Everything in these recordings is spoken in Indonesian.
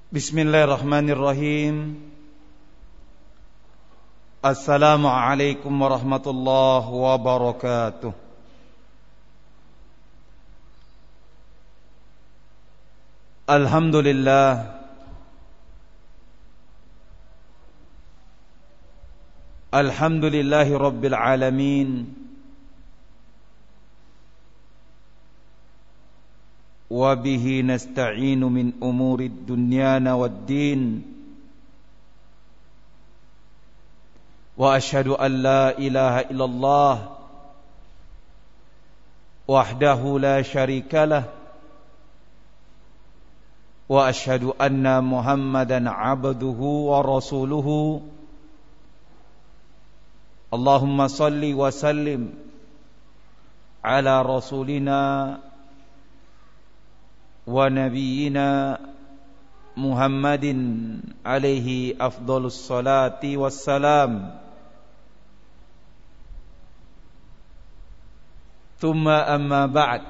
Bismillahirrahmanirrahim. Assalamualaikum warahmatullahi wabarakatuh. Alhamdulillah. Alhamdulillahi rabbil alamin. Wa bihi nasta'inu min umurid dunyana waddin. Wa ashhadu an la ilaha illallah wahdahu la syarikalah. Wa ashhadu anna Muhammadan abduhu wa rasuluhu. Allahumma salli wa sallim ala rasulina wa nabiyyina Muhammadin alaihi afdhalus salati wassalam. Thumma amma ba'd.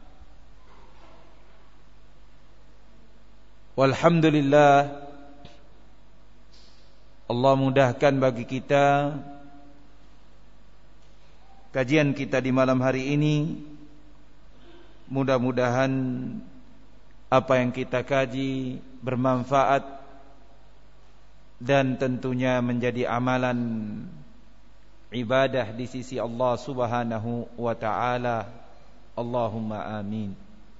Walhamdulillah, Allah mudahkan bagi kita kajian kita di malam hari ini. Mudah-mudahan apa yang kita kaji bermanfaat dan tentunya menjadi amalan ibadah di sisi Allah Subhanahu wa ta'ala. Allahumma amin.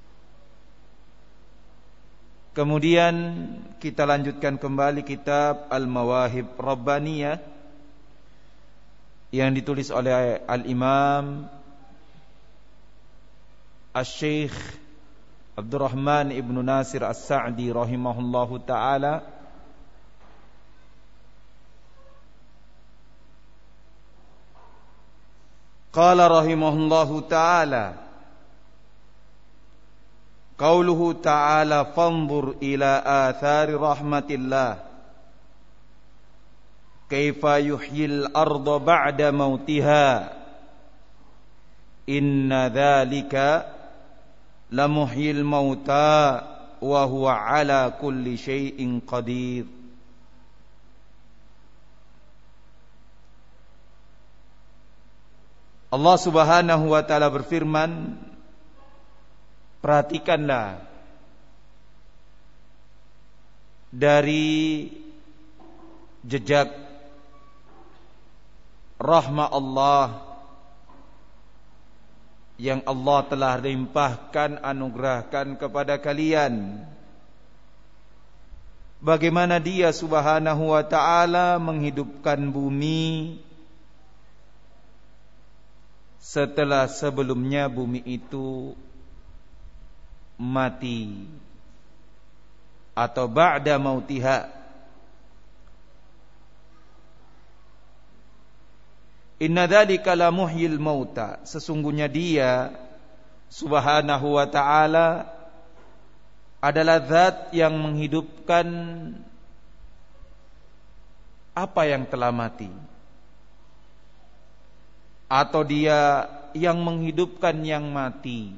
Kemudian kita lanjutkan kembali kitab Al-Mawahib Rabbaniyah yang ditulis oleh Al-Imam Asy-Syaikh Abdurrahman ibnu Nasir As-Sa'di rahimahullahu ta'ala. Qala rahimahullahu ta'ala, qauluhu ta'ala fanzur ila athari rahmatillah kaifa yuhyil arda ba'da mautiha inna dhalika lamuhyil mauta wa huwa ala kulli syai'in qadir. Allah Subhanahu wa ta'ala berfirman, perhatikanlah dari jejak rahmat Allah yang Allah telah limpahkan, anugerahkan kepada kalian. Bagaimana Dia Subhanahu wa ta'ala menghidupkan bumi setelah sebelumnya bumi itu mati, atau ba'da mautiha. Inna dzalika la muhyil mauta, sesungguhnya Dia Subhanahu wa ta'ala adalah zat yang menghidupkan apa yang telah mati, atau Dia yang menghidupkan yang mati.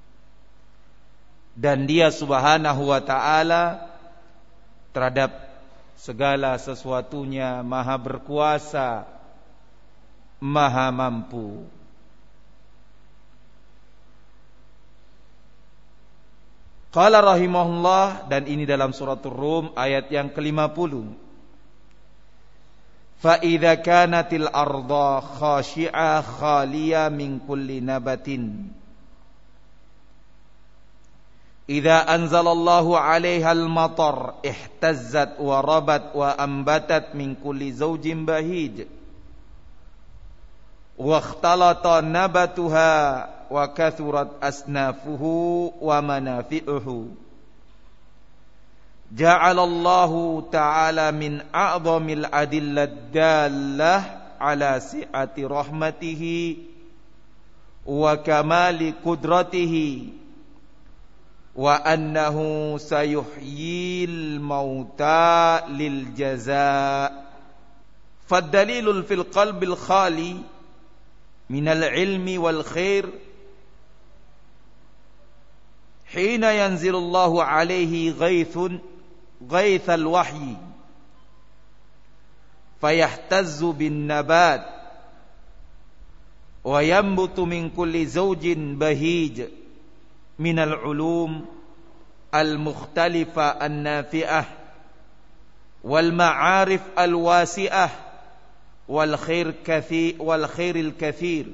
Dan Dia Subhanahu wa ta'ala terhadap segala sesuatunya maha berkuasa, maha mampu. Qala rahimahullah, dan ini dalam suratul Rum ayat yang ke-50. Fa idza kanatil arda khashi'a khaliya min kulli nabatin idza anzalallahu 'alaiha al-matar ihtazzat wa rabat wa ambatat min kulli zawjin bahij wa ikhtalata nabatuha wa kathurat asnafuhu wa manafi'uhu. Ja'alallahu ta'ala min a'zamil adillad dallah ala si'ati rahmatihi wa kamali qudratihi wa annahu sayuhyil mauta lil jazaa. Fad-dalilul fil qalbil khali minal ilmi wal khair hina yanzilullahu alaihi ghaithun ghaithal wahyi fayahtazzu bin nabat wa yanbutu min kulli zawjin bahij minal ulum al mukhtalifa an nafi'ah wal ma'arif al wasi'ah wal khairil kathir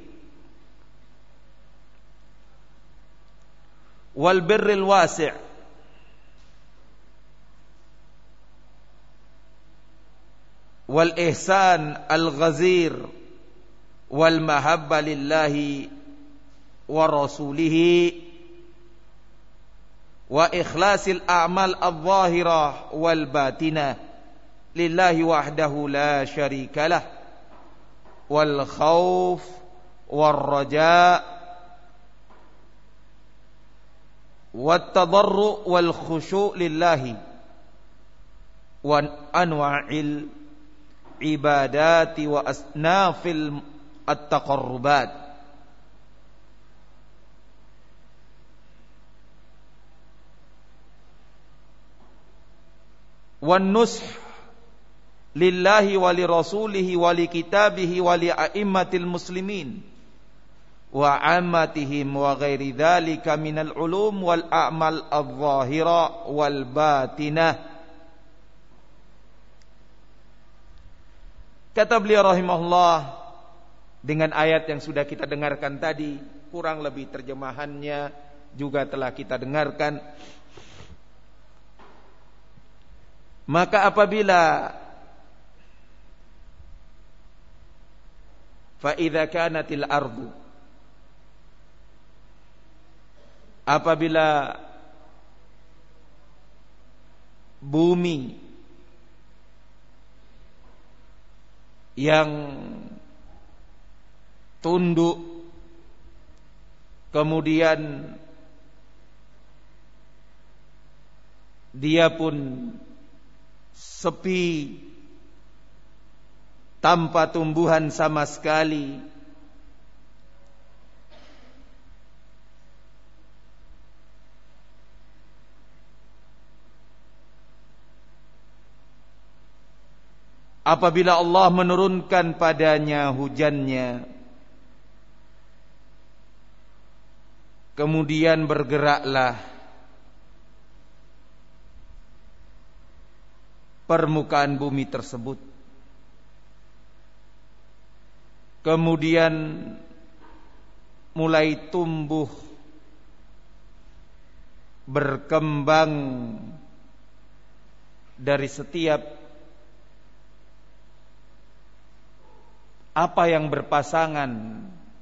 wal birril wasi' wal ihsan al ghazir wal mahabba lillahi wa rasulihi wa ikhlasil a'mal adh-dhahirah wal batinah lillahi wahdahu la syarikalah wal khauf wal raja' wat tadarru wal khusyu' lillahi wa anwa'il ibadati wa asnafil at-taqarrubat. Wan nush lillahi wa li rasulihi wa li kitabihi wa li a'immatil muslimin wa ammatihim wa ghairi dzalika minal ulum wal a'mal adh-dhahira wal batinah. Kata beliau rahimahullah, dengan ayat yang sudah kita dengarkan tadi, kurang lebih terjemahannya juga telah kita dengarkan. Maka apabila fa idza kanatil ardu, apabila bumi yang tunduk kemudian dia pun sepi tanpa tumbuhan sama sekali, apabila Allah menurunkan padanya hujannya, kemudian bergeraklah permukaan bumi tersebut, kemudian mulai tumbuh berkembang dari setiap apa yang berpasangan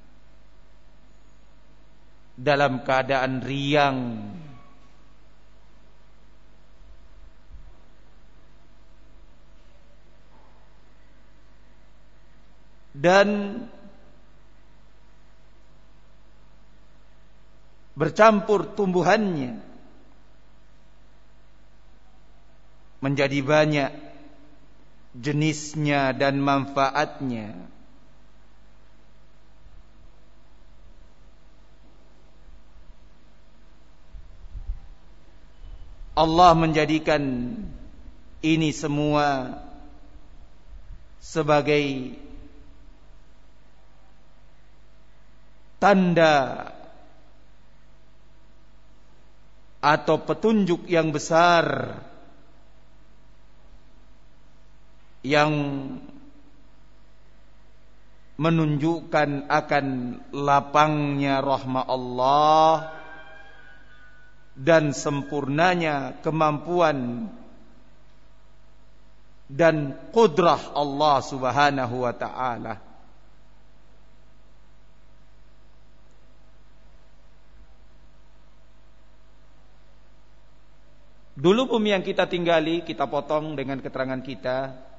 dalam keadaan riang dan bercampur tumbuhannya menjadi banyak jenisnya dan manfaatnya. Allah menjadikan ini semua sebagai tanda atau petunjuk yang besar yang menunjukkan akan lapangnya rahmat Allah dan sempurnanya kemampuan dan qudrah Allah Subhanahu wa ta'ala. Dulu bumi yang kita tinggali, kita potong dengan keterangan kita.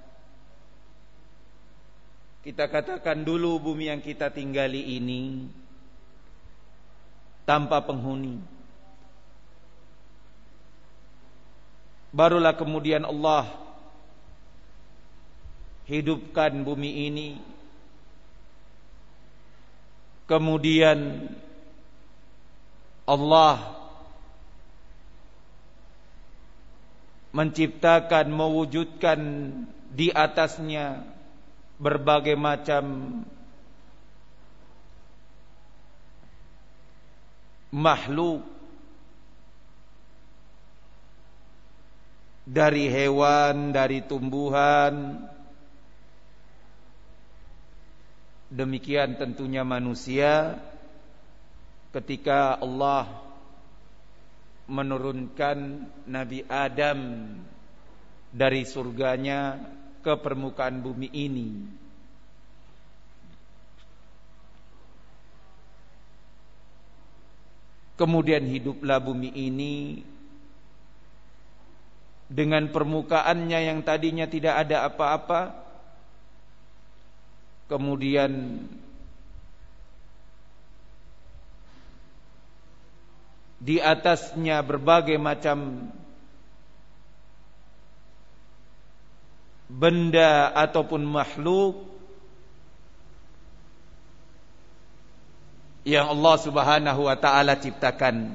Kita katakan dulu bumi yang kita tinggali ini tanpa penghuni. Barulah kemudian Allah hidupkan bumi ini. Kemudian Allah menciptakan, mewujudkan di atasnya berbagai macam makhluk, dari hewan, dari tumbuhan. Demikian tentunya manusia ketika Allah menurunkan Nabi Adam dari surganya ke permukaan bumi ini. Kemudian hiduplah bumi ini dengan permukaannya yang tadinya tidak ada apa-apa. Kemudian di atasnya berbagai macam benda ataupun makhluk yang Allah Subhanahu wa taala ciptakan.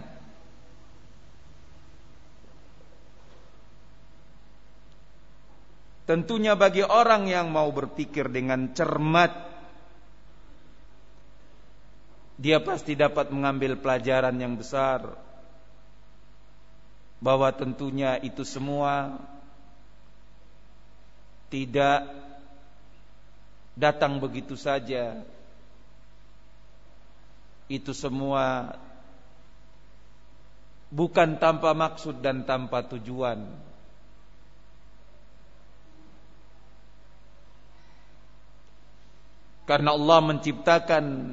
Tentunya bagi orang yang mau berpikir dengan cermat, dia pasti dapat mengambil pelajaran yang besar, bahwa tentunya itu semua tidak datang begitu saja. Itu semua bukan tanpa maksud dan tanpa tujuan. Karena Allah menciptakan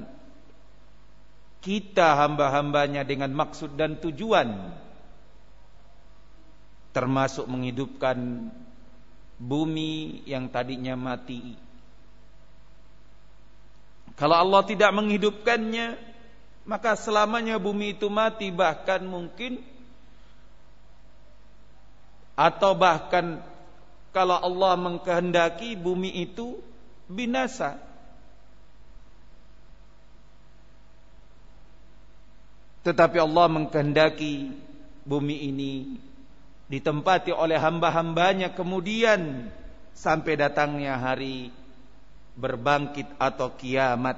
kita hamba-hambanya dengan maksud dan tujuan, termasuk menghidupkan bumi yang tadinya mati. Kalau Allah tidak menghidupkannya, maka selamanya bumi itu mati. Bahkan mungkin, atau bahkan kalau Allah mengkehendaki, bumi itu binasa. Tetapi Allah mengkehendaki bumi ini ditempati oleh hamba-hambanya, kemudian sampai datangnya hari berbangkit atau kiamat.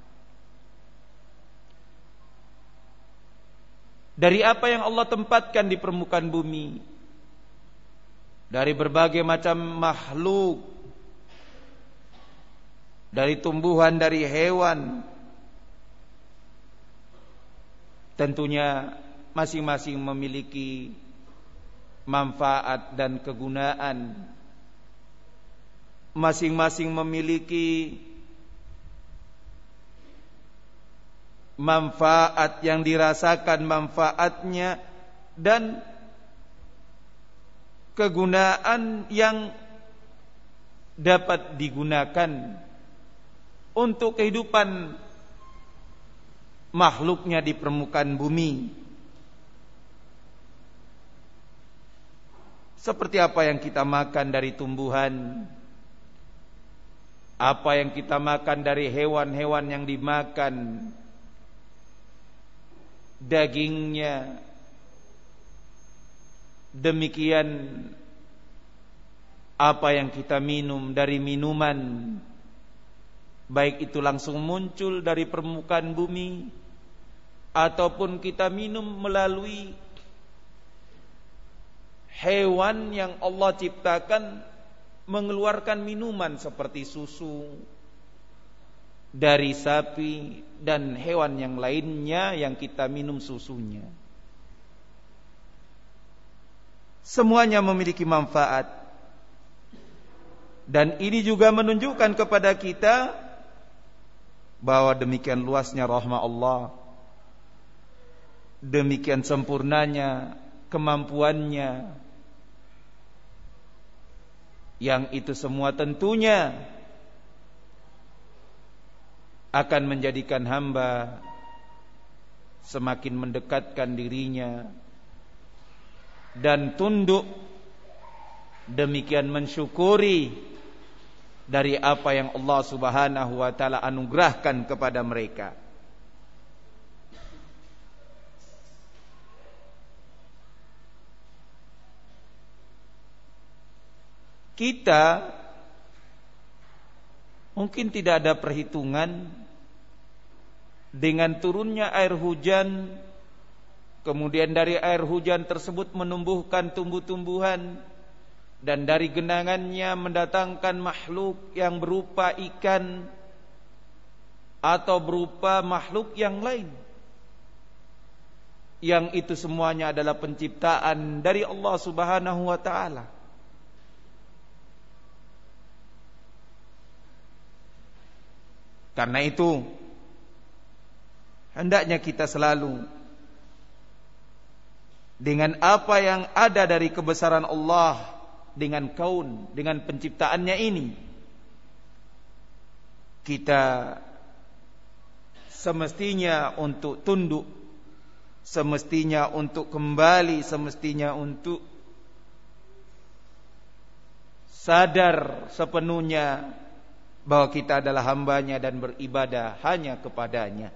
Dari apa yang Allah tempatkan di permukaan bumi, dari berbagai macam makhluk, dari tumbuhan, dari hewan, tentunya masing-masing memiliki manfaat dan kegunaan. Masing-masing memiliki manfaat yang dirasakan manfaatnya dan kegunaan yang dapat digunakan untuk kehidupan makhluknya di permukaan bumi. Seperti apa yang kita makan dari tumbuhan, apa yang kita makan dari hewan-hewan yang dimakan dagingnya, demikian apa yang kita minum dari minuman, baik itu langsung muncul dari permukaan bumi ataupun kita minum melalui hewan yang Allah ciptakan mengeluarkan minuman seperti susu dari sapi dan hewan yang lainnya yang kita minum susunya. Semuanya memiliki manfaat, dan ini juga menunjukkan kepada kita bahwa demikian luasnya rahmat Allah, demikian sempurnanya kemampuannya, yang itu semua tentunya akan menjadikan hamba semakin mendekatkan dirinya dan tunduk, demikian mensyukuri dari apa yang Allah Subhanahu wa taala anugerahkan kepada mereka. kita mungkin tidak ada perhitungan dengan turunnya air hujan, kemudian dari air hujan tersebut menumbuhkan tumbuh-tumbuhan, dan dari genangannya mendatangkan makhluk yang berupa ikan atau berupa makhluk yang lain. Yang itu semuanya adalah penciptaan dari Allah Subhanahu wa ta'ala. Karena itu hendaknya kita selalu dengan apa yang ada dari kebesaran Allah, dengan kaun, dengan penciptaannya ini, kita semestinya untuk tunduk, semestinya untuk kembali, semestinya untuk sadar sepenuhnya bahwa kita adalah hambanya dan beribadah hanya kepadanya.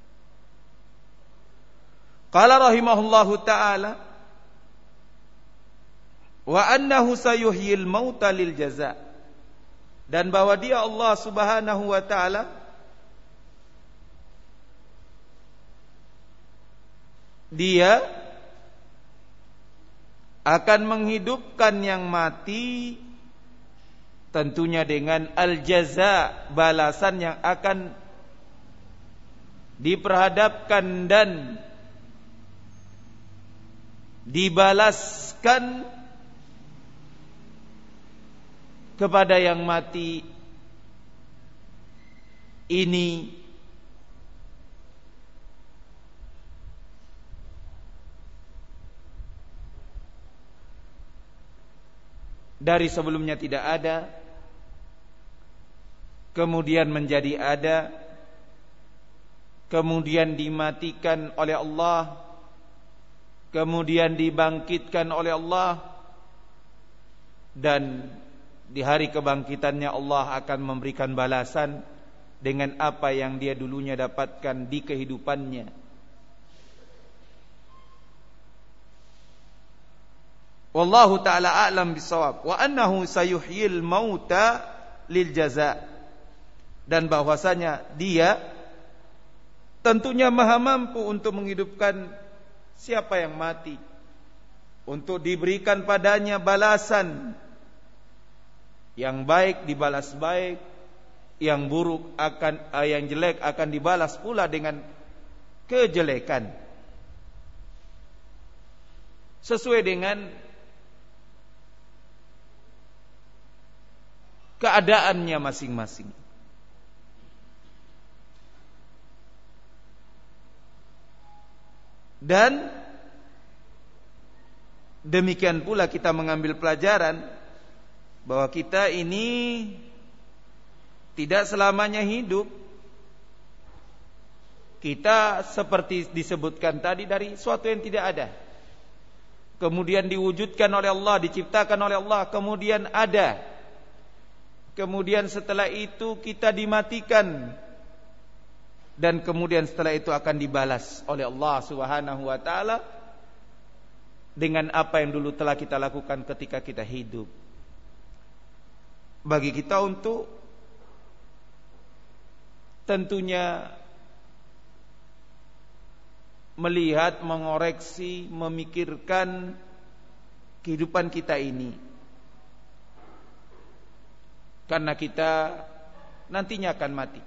Qala rahimahullahu ta'ala, wa annahu sayuhyil mauta lil jaza, dan bahwa dia Allah Subhanahu wa ta'ala dia akan menghidupkan yang mati, tentunya dengan al-jaza, balasan yang akan diperhadapkan dan dibalaskan kepada yang mati ini dari sebelumnya tidak ada, kemudian menjadi ada, kemudian dimatikan oleh Allah, kemudian dibangkitkan oleh Allah, dan di hari kebangkitannya Allah akan memberikan balasan dengan apa yang dia dulunya dapatkan di kehidupannya. Wallahu ta'ala a'lam bisawab. Wa annahu sayuhyil mauta lil jaza, dan bahwasanya dia tentunya maha mampu untuk menghidupkan siapa yang mati, untuk diberikan padanya balasan. Yang baik dibalas baik, yang buruk yang jelek akan dibalas pula dengan kejelekan, sesuai dengan keadaannya masing-masing. Dan demikian pula kita mengambil pelajaran bahwa kita ini tidak selamanya hidup. Kita seperti disebutkan tadi dari suatu yang tidak ada, kemudian diwujudkan oleh Allah, diciptakan oleh Allah, kemudian ada, kemudian setelah itu kita dimatikan, dan kemudian setelah itu akan dibalas oleh Allah Subhanahu wa ta'ala dengan apa yang dulu telah kita lakukan ketika kita hidup. Bagi kita untuk tentunya melihat, mengoreksi, memikirkan kehidupan kita ini, karena kita nantinya akan mati,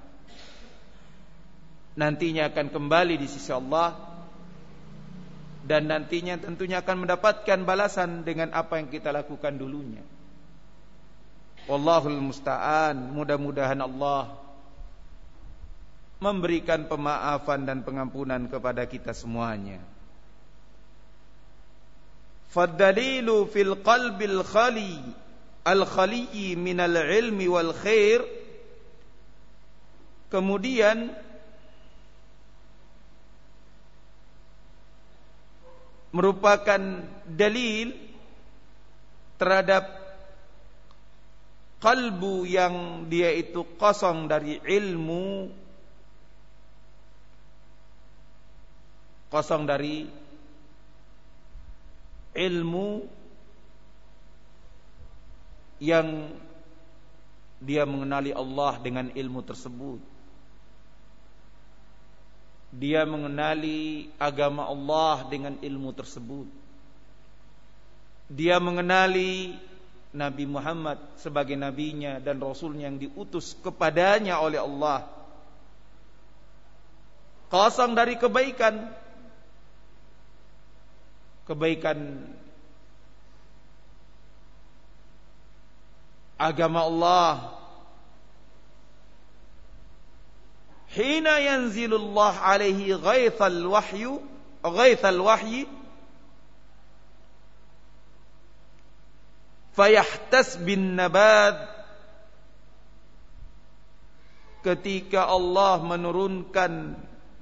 nantinya akan kembali di sisi Allah, dan nantinya tentunya akan mendapatkan balasan dengan apa yang kita lakukan dulunya. Wallahul musta'an. Mudah-mudahan Allah memberikan pemaafan dan pengampunan kepada kita semuanya. Fad-dalilu fil qalbil khali al-khali minal ilmi wal khair. Kemudian merupakan dalil terhadap kalbu yang dia itu kosong dari ilmu, kosong dari ilmu, yang dia mengenali Allah dengan ilmu tersebut. Dia mengenali agama Allah dengan ilmu tersebut. Dia mengenali Nabi Muhammad sebagai nabinya dan rasulnya yang diutus kepadanya oleh Allah. Kosong dari kebaikan. Kebaikan agama Allah. Hina yanzilullah alaihi ghaithal wahyi fayahtas bin nabat, ketika Allah menurunkan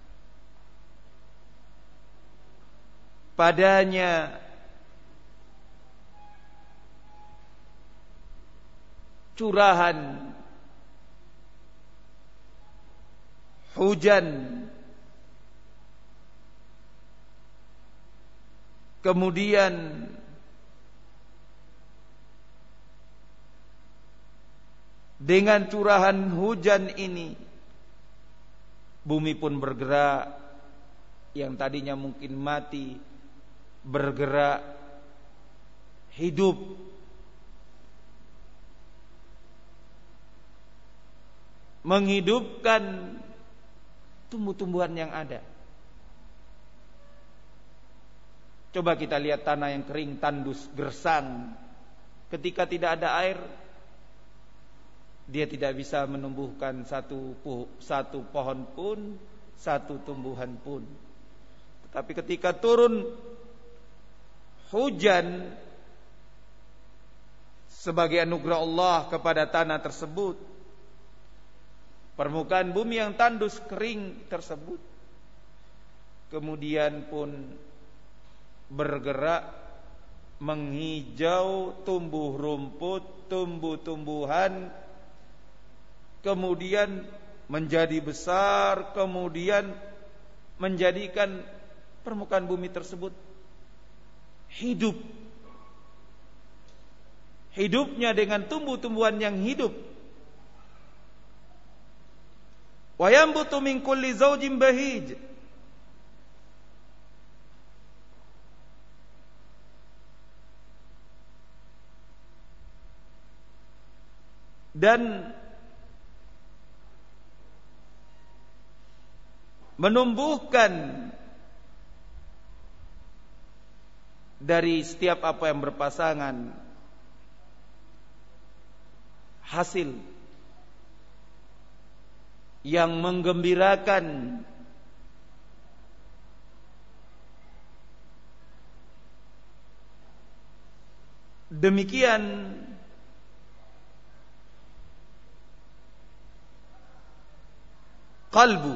padanya curahan hujan, kemudian dengan curahan hujan ini bumi pun bergerak, yang tadinya mungkin mati bergerak hidup. Menghidupkan tumbuh-tumbuhan yang ada. Coba kita lihat tanah yang kering, tandus, gersang. Ketika tidak ada air, dia tidak bisa menumbuhkan satu pohon pun, satu tumbuhan pun. Tetapi ketika turun hujan sebagai anugerah Allah kepada tanah tersebut, permukaan bumi yang tandus kering tersebut kemudian pun bergerak, menghijau, tumbuh rumput, tumbuh-tumbuhan, kemudian menjadi besar, kemudian menjadikan permukaan bumi tersebut hidup. Hidupnya dengan tumbuh-tumbuhan yang hidup. Wa yanbutu min kulli zawjin bahij. Dan menumbuhkan dari setiap apa yang berpasangan hasil yang menggembirakan. Demikian qalbu,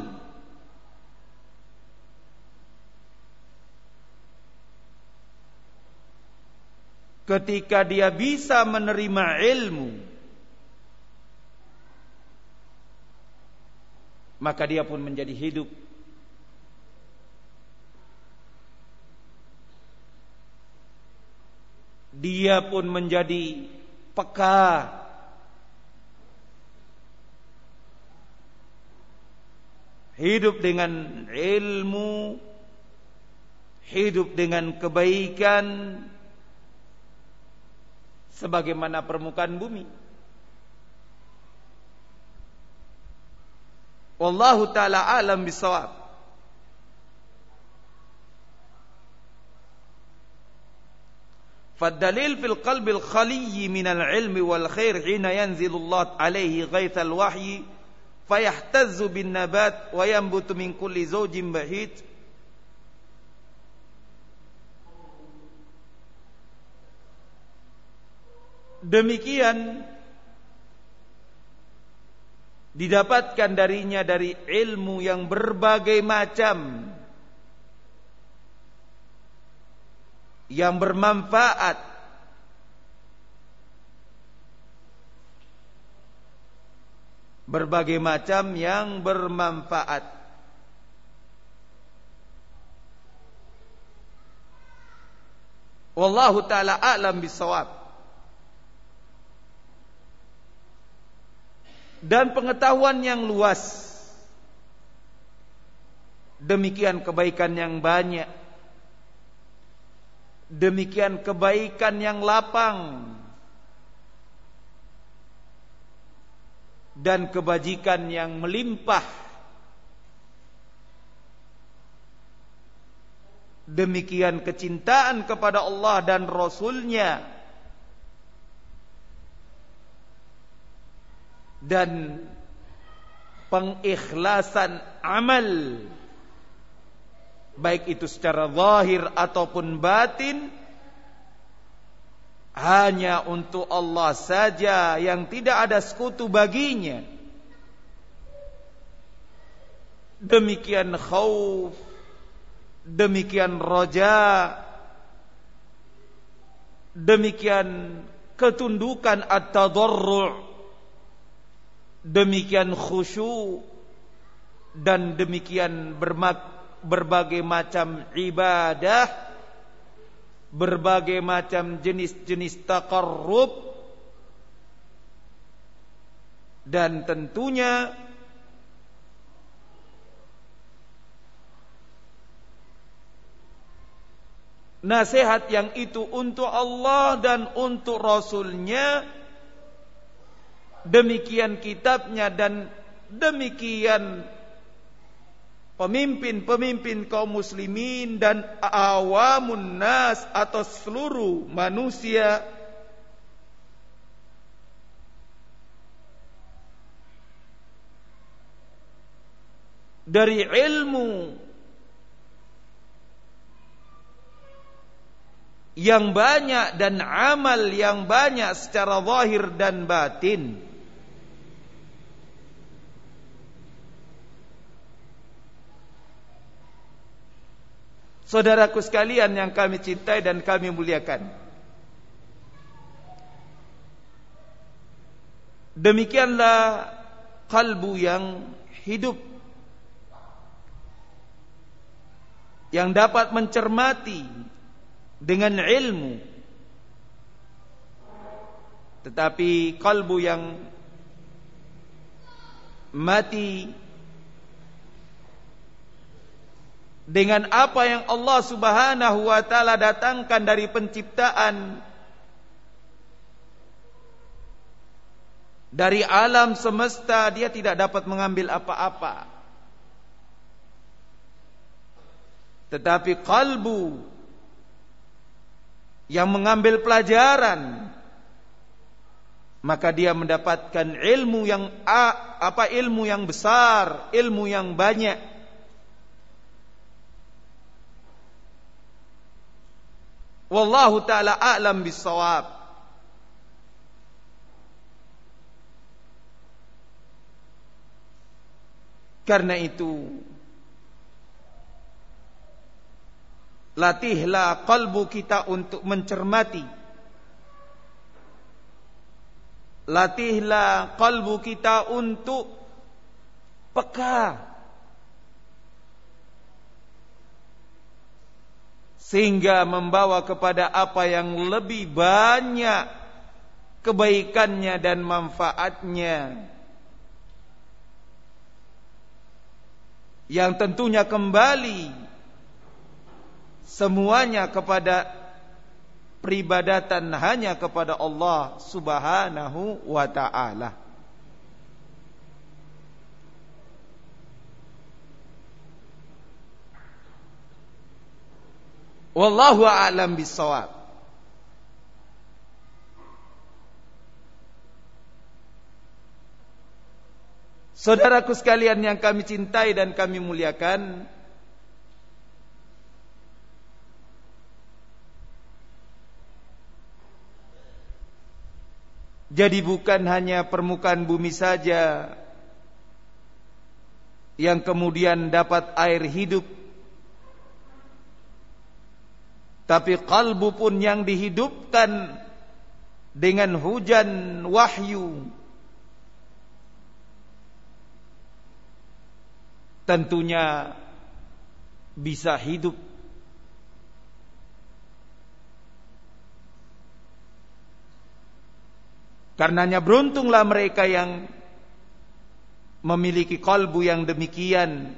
ketika dia bisa menerima ilmu, maka dia pun menjadi hidup. Dia pun menjadi peka. Hidup dengan ilmu, hidup dengan kebaikan, sebagaimana permukaan bumi. Wallahu ta'ala alam bisawab. Fad-dalil fil qalbil khaliyyi minal ilmi wal khair hina yanzilullah alaihi ghaithal wahyi fayahtazzu bin nabat wa yanbutu min kulli zawjin bahij. Demikian didapatkan darinya dari ilmu yang berbagai macam, yang bermanfaat, berbagai macam yang bermanfaat. Wallahu ta'ala a'lam bisawab. dan pengetahuan yang luas. Demikian kebaikan yang banyak, demikian kebaikan yang lapang, dan kebajikan yang melimpah. Demikian kecintaan kepada Allah dan Rasul-Nya, dan pengikhlasan amal, baik itu secara zahir ataupun batin, hanya untuk Allah saja yang tidak ada sekutu baginya. Demikian khauf, demikian raja, demikian ketundukan at-tadarru', demikian khusyuk, dan demikian berbagai macam ibadah, berbagai macam jenis-jenis taqarrub, dan tentunya nasihat yang itu untuk Allah dan untuk Rasul-Nya, demikian kitabnya, dan demikian pemimpin-pemimpin kaum muslimin dan awamun nas atau seluruh manusia dari ilmu yang banyak dan amal yang banyak secara zahir dan batin. Saudaraku sekalian yang kami cintai dan kami muliakan, demikianlah kalbu yang hidup, yang dapat mencermati dengan ilmu. Tetapi kalbu yang mati dengan apa yang Allah Subhanahu wa ta'ala datangkan dari penciptaan, dari alam semesta, dia tidak dapat mengambil apa-apa. Tetapi kalbu yang mengambil pelajaran, maka dia mendapatkan ilmu yang ilmu yang besar, ilmu yang banyak. Wallahu ta'ala a'lam bissawab. Karena itu, latihlah kalbu kita untuk mencermati. Latihlah kalbu kita untuk peka, sehingga membawa kepada apa yang lebih banyak kebaikannya dan manfaatnya, yang tentunya kembali semuanya kepada peribadatan hanya kepada Allah Subhanahu wa ta'ala. Wallahu a'lam bissawab. Saudaraku sekalian yang kami cintai dan kami muliakan, jadi bukan hanya permukaan bumi saja yang kemudian dapat air hidup, tapi kalbu pun yang dihidupkan dengan hujan wahyu, tentunya bisa hidup. Karenanya beruntunglah mereka yang memiliki kalbu yang demikian,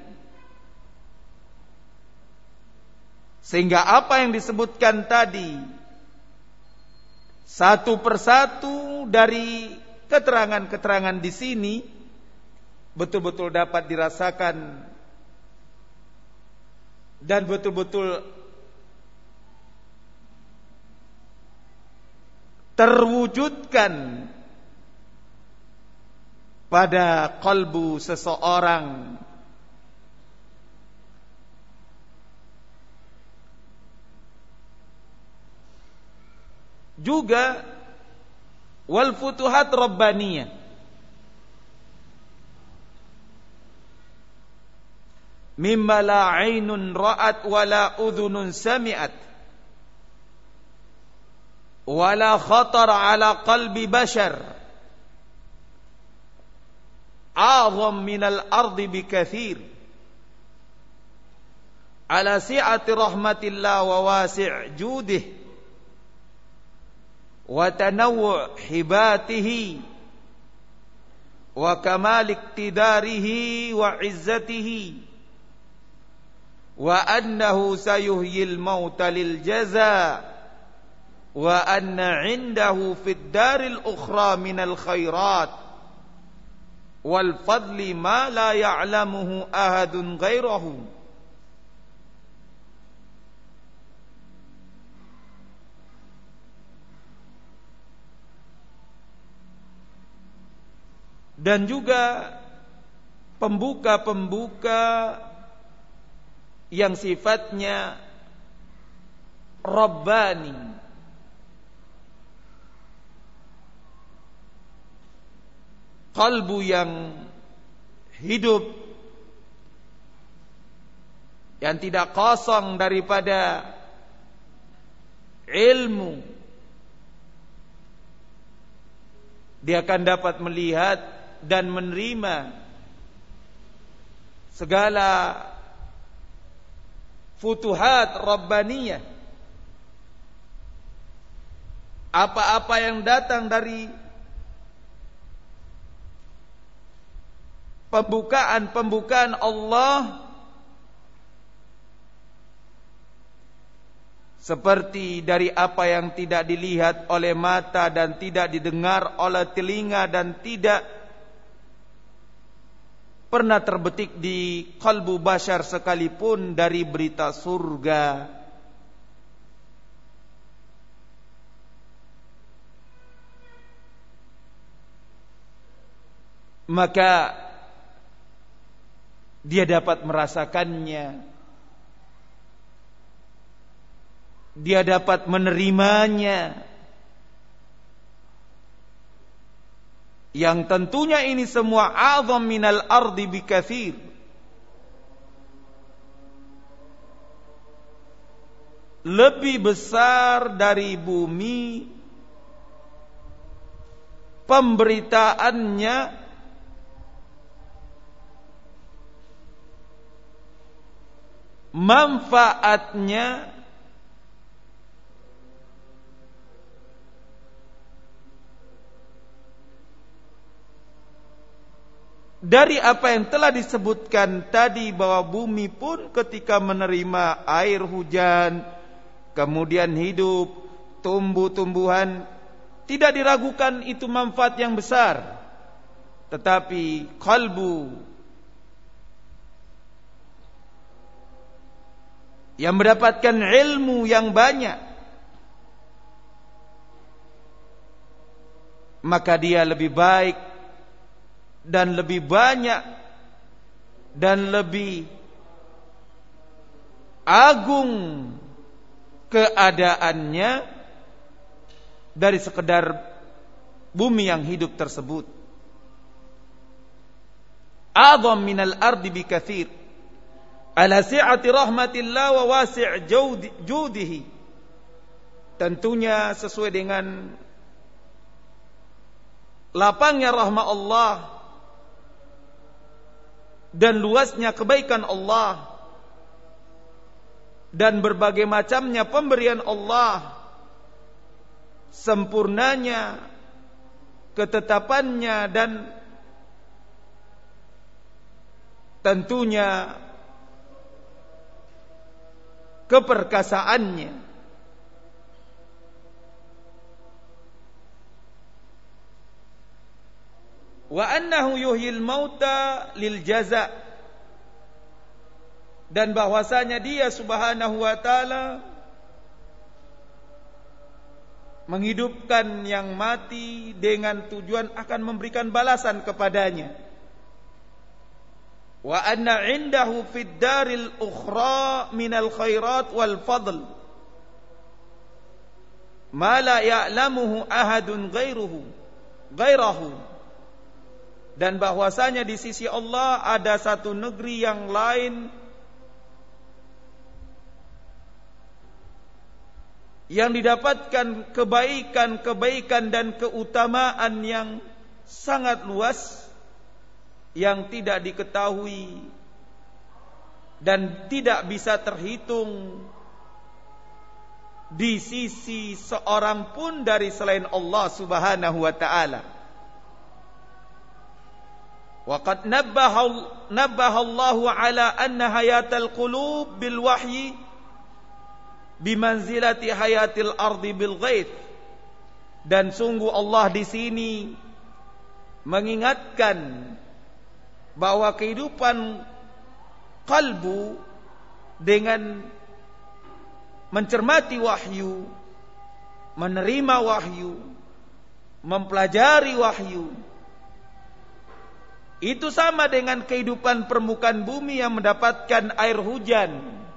sehingga apa yang disebutkan tadi satu persatu dari keterangan-keterangan di sini betul-betul dapat dirasakan dan betul-betul terwujudkan pada kalbu seseorang. Juga wal futuhat rabbaniyah, mimma la 'ainun ra'at wa la udhunun sami'at wa la khatar 'ala qalbi bashar a'zam minal ardi bikathir ala si'ati rahmatillah wa wasi' judih wa tanawwu' hibatihi wa kamal iqtidarihi wa izzatihi wa annahu sayuhyil mauta lil jazaa wa anna 'indahu fid daril ukhra minal khairat wal fadli ma la ya'lamuhu ahadun ghairahu. Dan juga pembuka-pembuka yang sifatnya Rabbani, kalbu yang hidup, yang tidak kosong daripada ilmu, dia akan dapat melihat dan menerima segala futuhat rabbaniyah, apa-apa yang datang dari pembukaan Allah, seperti dari apa yang tidak dilihat oleh mata dan tidak didengar oleh telinga dan tidak pernah terbetik di kalbu bashar sekalipun dari berita surga. Maka dia dapat merasakannya, dia dapat menerimanya, yang tentunya ini semua a'zam minal ardi bikathir, lebih besar dari bumi pemberitaannya, manfaatnya, dari apa yang telah disebutkan tadi, bahwa bumi pun ketika menerima air hujan, kemudian hidup, tumbuh-tumbuhan, tidak diragukan itu manfaat yang besar. Tetapi kalbu yang mendapatkan ilmu yang banyak, maka dia lebih baik dan lebih banyak dan lebih agung keadaannya dari sekedar bumi yang hidup tersebut. A'zam minal ardi bikathir ala si'ati rahmatillah wa wasi' judihi. Tentunya sesuai dengan lapangnya rahmat Allah dan luasnya kebaikan Allah dan berbagai macamnya pemberian Allah, sempurnanya ketetapannya dan tentunya keperkasaannya, wa annahu yuhyil mauta lil jaza, dan bahwasanya Dia Subhanahu wa taala menghidupkan yang mati dengan tujuan akan memberikan balasan kepadanya. Wa anna indahu fid daril ukhra minal khairat wal fadl ma la ya'lamuhu ahadun ghairahu, dan bahwasanya di sisi Allah ada satu negeri yang lain yang didapatkan kebaikan dan keutamaan yang sangat luas yang tidak diketahui dan tidak bisa terhitung di sisi seorang pun dari selain Allah Subhanahu wa taala. Wa qad nabbaha Allahu ala anna hayatal qulub bil wahyi bimanzilati hayatil ardi bil ghaith, dan sungguh Allah di sini mengingatkan bahwa kehidupan kalbu dengan mencermati wahyu, menerima wahyu, mempelajari wahyu, itu sama dengan kehidupan permukaan bumi yang mendapatkan air hujan.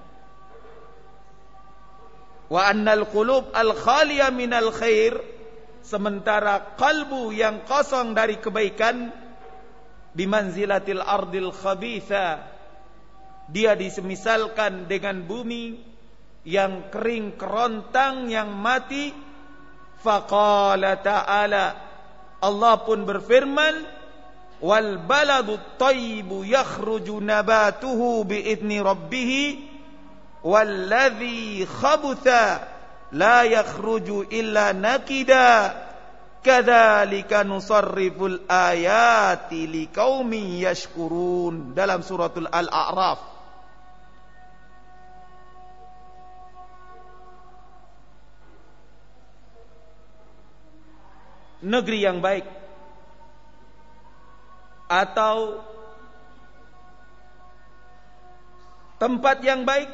Wa annal qulub al khaliya minal khair, sementara kalbu yang kosong dari kebaikan, bimanzilatil ardil khabitha, dia disemisalkan dengan bumi yang kering kerontang, yang mati. Faqala ta'ala, Allah pun berfirman, wal baladu thayyibu yakhruju nabatuhu biidni rabbih walladzi khabutha la yakhruju illa nakida kadzalika nusarriful ayati liqaumin yashkurun, dalam suratul Al-A'raf. Negeri yang baik atau tempat yang baik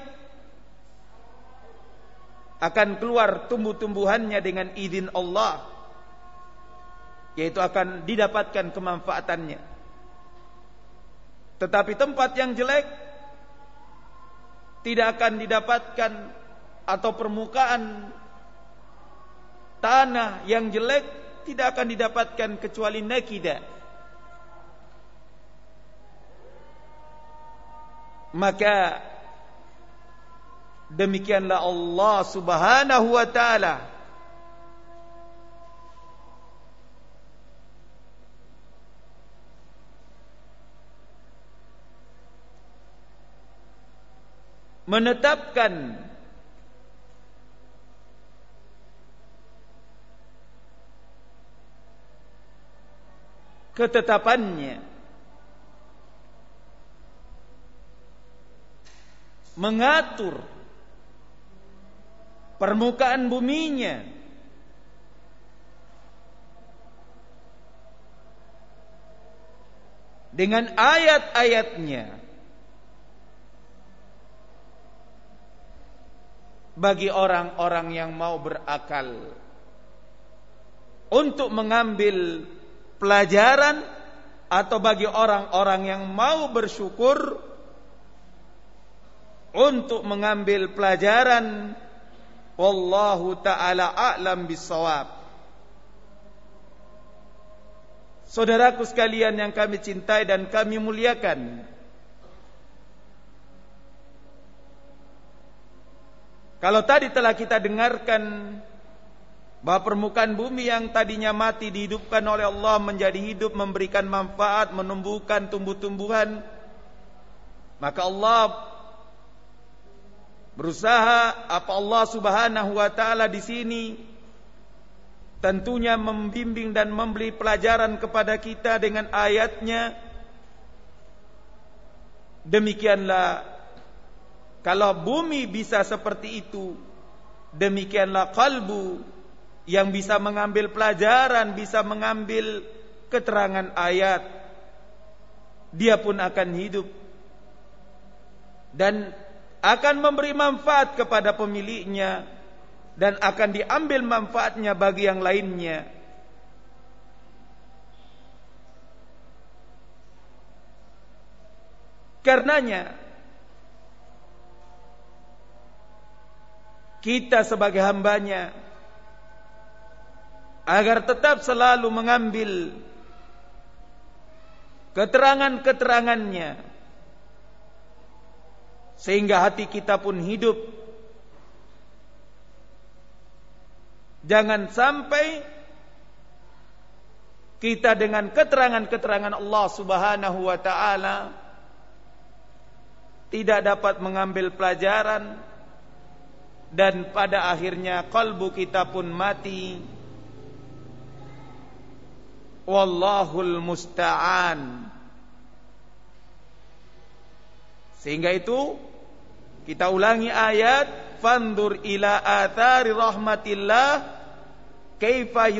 akan keluar tumbuh-tumbuhannya dengan izin Allah, yaitu akan didapatkan kemanfaatannya. Tetapi tempat yang jelek tidak akan didapatkan, atau permukaan tanah yang jelek tidak akan didapatkan kecuali nakida. Maka demikianlah Allah Subhanahu wa taala menetapkan ketetapannya, mengatur permukaan buminya dengan ayat-ayatnya bagi orang-orang yang mau berakal untuk mengambil pelajaran, atau bagi orang-orang yang mau bersyukur untuk mengambil pelajaran. Wallahu ta'ala a'lam bissawab. Saudaraku sekalian yang kami cintai dan kami muliakan, kalau tadi telah kita dengarkan bahwa permukaan bumi yang tadinya mati dihidupkan oleh Allah menjadi hidup, memberikan manfaat, menumbuhkan tumbuh-tumbuhan, maka Allah berusaha, Allah Subhanahu wa taala di sini tentunya membimbing dan memberi pelajaran kepada kita dengan ayatnya Demikianlah kalau bumi bisa seperti itu, demikianlah qalbu yang bisa mengambil pelajaran, bisa mengambil keterangan ayat, dia pun akan hidup dan akan memberi manfaat kepada pemiliknya, dan akan diambil manfaatnya bagi yang lainnya. Karenanya kita sebagai hambanya, agar tetap selalu mengambil keterangan-keterangannya, sehingga hati kita pun hidup. Jangan sampai kita dengan keterangan-keterangan Allah Subhanahu wa ta'ala tidak dapat mengambil pelajaran, dan pada akhirnya kalbu kita pun mati. Wallahul musta'an. Sehingga itu kita ulangi ayat, fandur ila athari rahmatillah kaifa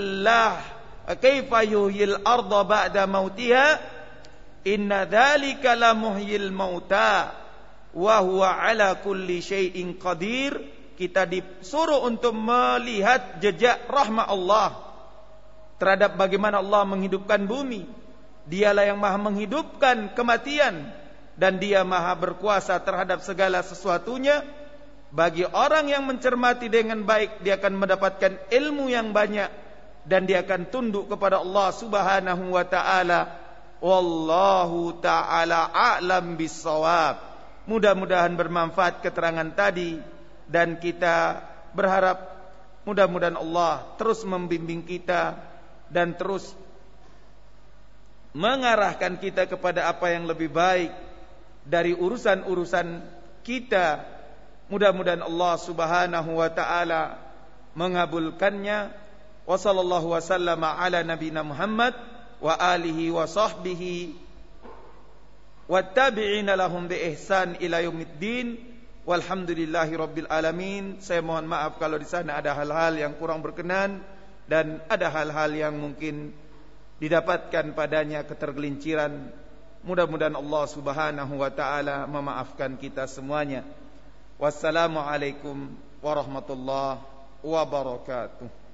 yuhyil arda ba'da mautiha inna dzalika la muhyil mauta wa huwa ala kulli syai'in qadir. Kita disuruh untuk melihat jejak rahmat Allah terhadap bagaimana Allah menghidupkan bumi. Dialah yang maha menghidupkan kematian, dan dia maha berkuasa terhadap segala sesuatunya. Bagi orang yang mencermati dengan baik, dia akan mendapatkan ilmu yang banyak, dan dia akan tunduk kepada Allah Subhanahu wa ta'ala. Wallahu ta'ala a'lam bissawab. Mudah-mudahan bermanfaat keterangan tadi, dan kita berharap mudah-mudahan Allah terus membimbing kita dan terus mengarahkan kita kepada apa yang lebih baik dari urusan-urusan kita. Mudah-mudahan Allah Subhanahu wa ta'ala mengabulkannya. Wa sallallahu wa sallama ala nabina Muhammad wa alihi wa sahbihi wattabi'ina lahum bi ihsan ila yaumiddin. Walhamdulillahi rabbil alamin. Saya mohon maaf kalau di sana ada hal-hal yang kurang berkenan dan ada hal-hal yang mungkin didapatkan padanya ketergelinciran. Mudah-mudahan Allah Subhanahu wa ta'ala memaafkan kita semuanya. Wassalamualaikum warahmatullahi wabarakatuh.